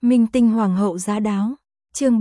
Minh tinh hoàng hậu giá đáo. Chương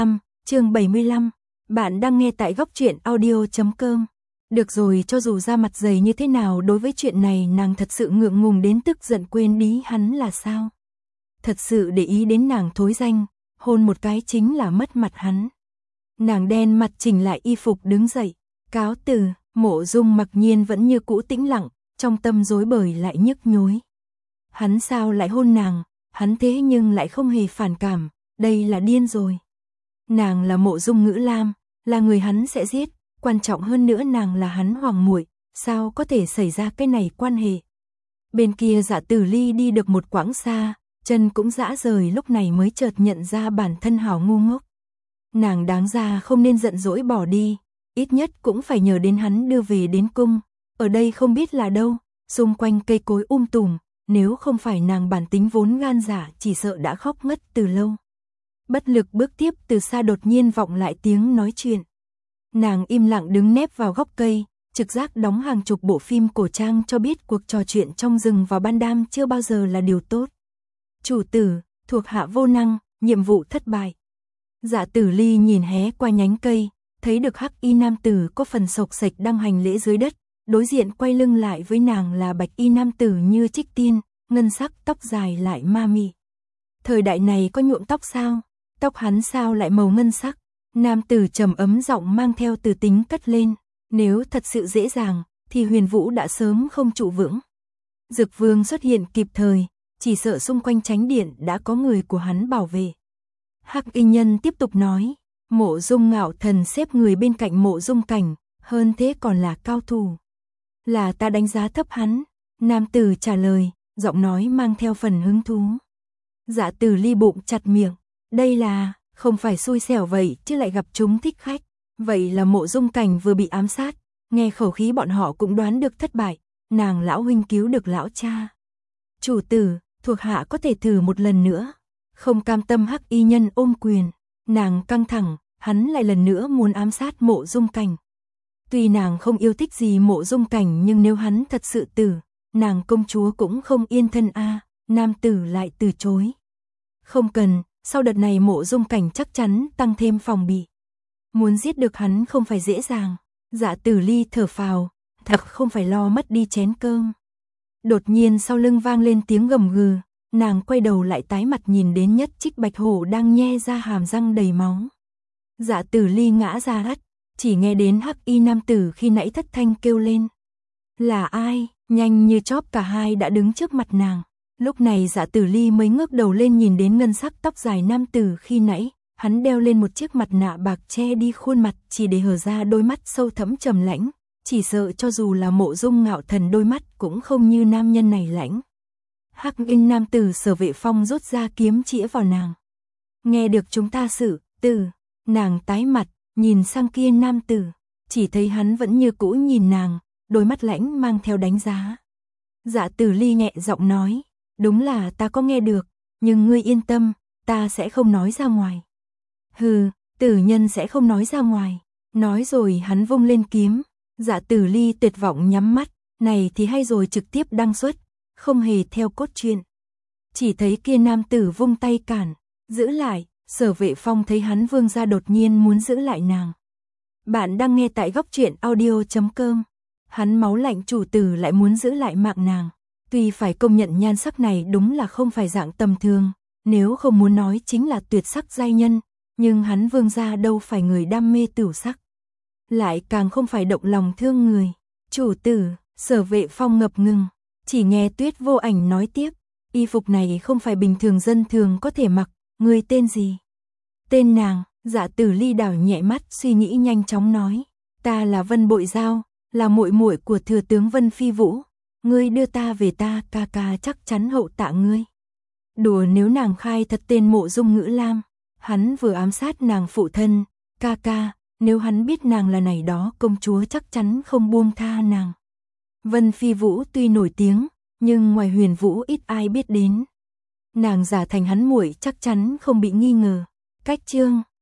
75. Bạn đang nghe tại góc truyện audio.com. Được rồi, cho dù ra mặt dày như thế nào, đối với chuyện này nàng thật sự ngượng ngùng đến tức giận quên đi hắn là sao. Thật sự để ý đến nàng thối danh, hôn một cái chính là mất mặt hắn. Nàng đen mặt chỉnh lại y phục đứng dậy, cáo từ. Mộ Dung mặc nhiên vẫn như cũ tĩnh lặng, trong tâm rối bời lại nhức nhối. Hắn sao lại hôn nàng, hắn thế nhưng lại không hề phản cảm, đây là điên rồi. Nàng là Mộ Dung Ngữ Lam, là người hắn sẽ giết, quan trọng hơn nữa nàng là hắn hoàng muội, sao có thể xảy ra cái này quan hệ. Bên kia Dạ Tử Ly đi được một quãng xa, chân cũng dã rời, lúc này mới chợt nhận ra bản thân hảo ngu ngốc. Nàng đáng ra không nên giận dỗi bỏ đi, ít nhất cũng phải nhờ đến hắn đưa về đến cung, ở đây không biết là đâu, xung quanh cây cối tùm, nếu không phải nàng bản tính vốn gan dạ chỉ sợ đã khóc ngất từ lâu. Bất lực bước tiếp, từ xa đột nhiên vọng lại tiếng nói chuyện. Nàng im lặng đứng nép vào góc cây, trực giác đóng hàng chục bộ phim cổ trang cho biết cuộc trò chuyện trong rừng vào ban đêm chưa bao giờ là điều tốt. Chủ tử, thuộc hạ vô năng, nhiệm vụ thất bại. Dạ Tử Ly nhìn hé qua nhánh cây, thấy được hắc y nam tử có phần sộc sạch đang hành lễ dưới đất, đối diện quay lưng lại với nàng là bạch y nam tử như trích tiên, ngân sắc tóc dài lại ma mị. Thời đại này có nhuộm tóc sao? Tóc hắn sao lại màu ngân sắc? Nam tử trầm ấm giọng mang theo từ tính cất lên, nếu thật sự dễ dàng thì Huyền Vũ đã sớm không trụ vững. Dực Vương xuất hiện kịp thời, chỉ sợ xung quanh chánh điện đã có người của hắn bảo vệ. Hắc y nhân tiếp tục nói, Mộ Dung Ngạo Thần xếp người bên cạnh Mộ Dung Cảnh, hơn thế còn là cao thủ. Là ta đánh giá thấp hắn. Nam tử trả lời, giọng nói mang theo phần hứng thú. Dạ Tử Ly bụng chặt miệng, đây là, không phải xui xẻo vậy chứ lại gặp chúng thích khách. Vậy là Mộ Dung Cảnh vừa bị ám sát, nghe khẩu khí bọn họ cũng đoán được thất bại, nàng lão huynh cứu được lão cha. Chủ tử, thuộc hạ có thể thử một lần nữa. Không cam tâm hắc y nhân ôm quyền, nàng căng thẳng, hắn lại lần nữa muốn ám sát Mộ Dung Cảnh. Tuy nàng không yêu thích gì Mộ Dung Cảnh nhưng nếu hắn thật sự tử, nàng công chúa cũng không yên thân a. Nam tử lại từ chối. Không cần, sau đợt này Mộ Dung Cảnh chắc chắn tăng thêm phòng bị. Muốn giết được hắn không phải dễ dàng. Dạ Tử Ly thở phào, thật không phải lo mất đi chén cơm. Đột nhiên sau lưng vang lên tiếng gầm gừ, nàng quay đầu lại tái mặt nhìn đến Nhất Trích Bạch Hổ đang nhe ra hàm răng đầy máu. Dạ Tử Ly ngã ra đất, chỉ nghe đến hắc y nam tử khi nãy thất thanh kêu lên. Là ai? Nhanh như chóp cả hai đã đứng trước mặt nàng. Lúc này Dạ Tử Ly mới ngước đầu lên nhìn đến ngân sắc tóc dài nam tử khi nãy, hắn đeo lên một chiếc mặt nạ bạc che đi khuôn mặt chỉ để hở ra đôi mắt sâu thẫm trầm lãnh, chỉ sợ cho dù là Mộ Dung Ngạo Thần đôi mắt cũng không như nam nhân này lãnh. Hắc y nam tử Sở Vệ Phong rút ra kiếm chĩa vào nàng. Nghe được chúng ta xử tử, nàng tái mặt, nhìn sang kia nam tử, chỉ thấy hắn vẫn như cũ nhìn nàng, đôi mắt lãnh mang theo đánh giá. Dạ Tử Ly nhẹ giọng nói, đúng là ta có nghe được, nhưng ngươi yên tâm, ta sẽ không nói ra ngoài. Hừ, tử nhân sẽ không nói ra ngoài. Nói rồi hắn vung lên kiếm. Dạ Tử Ly tuyệt vọng nhắm mắt, này thì hay rồi, trực tiếp đăng xuất, không hề theo cốt truyện. Chỉ thấy kia nam tử vung tay cản, giữ lại. Sở Vệ Phong thấy hắn vương ra đột nhiên muốn giữ lại nàng. Bạn đang nghe tại góc truyện audio.com. Hắn máu lạnh chủ tử lại muốn giữ lại mạng nàng. Tuy phải công nhận nhan sắc này đúng là không phải dạng tầm thường, nếu không muốn nói chính là tuyệt sắc giai nhân, nhưng hắn vương gia đâu phải người đam mê tửu sắc, lại càng không phải động lòng thương người. Chủ tử, Sở Vệ Phong ngập ngừng, chỉ nghe Tuyết Vô Ảnh nói tiếp, y phục này không phải bình thường dân thường có thể mặc, ngươi tên gì? Tên nàng. Dạ Tử Ly đảo nhẹ mắt suy nghĩ nhanh chóng nói, ta là Vân Bội Giao, là muội muội của thừa tướng Vân Phi Vũ, ngươi đưa ta về ta ca ca chắc chắn hậu tạ ngươi. Đùa, nếu nàng khai thật tên Mộ Dung Ngữ Lam, hắn vừa ám sát nàng phụ thân, ca ca, nếu hắn biết nàng là này đó công chúa chắc chắn không buông tha nàng. Vân Phi Vũ tuy nổi tiếng, nhưng ngoài Huyền Vũ ít ai biết đến. Nàng giả thành hắn muội chắc chắn không bị nghi ngờ. Cách chương